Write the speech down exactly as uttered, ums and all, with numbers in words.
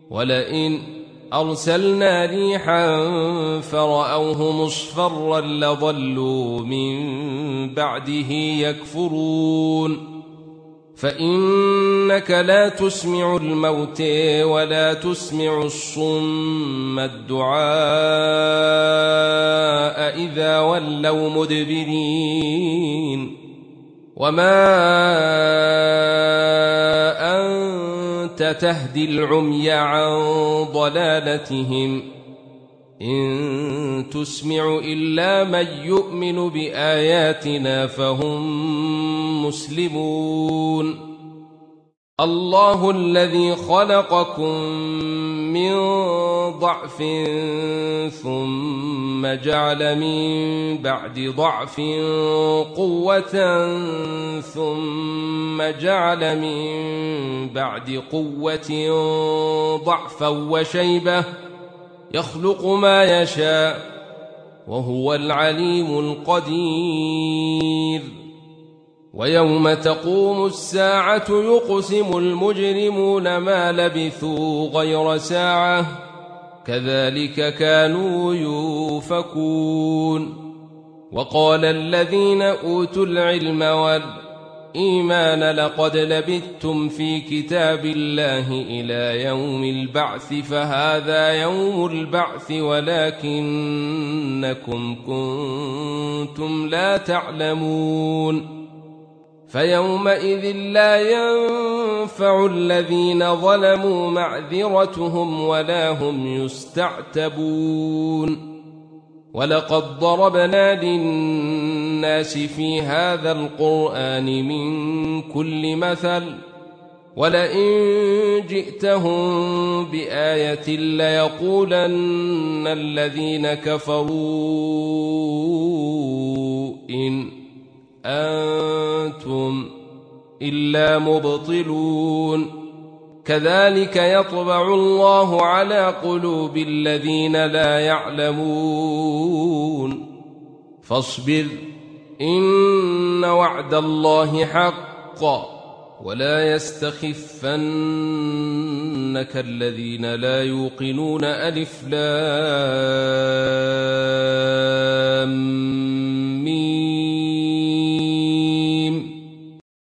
ولئن أرسلنا ريحا فرأوه مصفرا لظلوا من بعده يكفرون فإنك لا تسمع الموت ولا تسمع الصم الدعاء إذا ولوا مدبرين وما أنت تهدي العمي عن ضلالتهم إن تسمع إلا من يؤمن بآياتنا فهم مسلمون الله الذي خلقكم من ضعف ثم جعل من بعد ضعف قوة ثم جعل من بعد قوة ضعفا وشيبة يخلق ما يشاء وهو العليم القدير ويوم تقوم الساعة يقسم المجرمون ما لبثوا غير ساعة كذلك كانوا يؤفكون وقال الذين أوتوا العلم والإيمان لقد لبثتم في كتاب الله إلى يوم البعث فهذا يوم البعث ولكنكم كنتم لا تعلمون فيومئذ لا ينفع الذين ظلموا معذرتهم ولا هم يستعتبون ولقد ضربنا للناس في هذا القرآن من كل مثل ولئن جئتهم بآية ليقولن الذين كفروا إن أنتم إلا مبطلون كذلك يطبع الله على قلوب الذين لا يعلمون فاصبر إن وعد الله حق ولا يستخفنك الذين لا يوقنون ألف لام ميم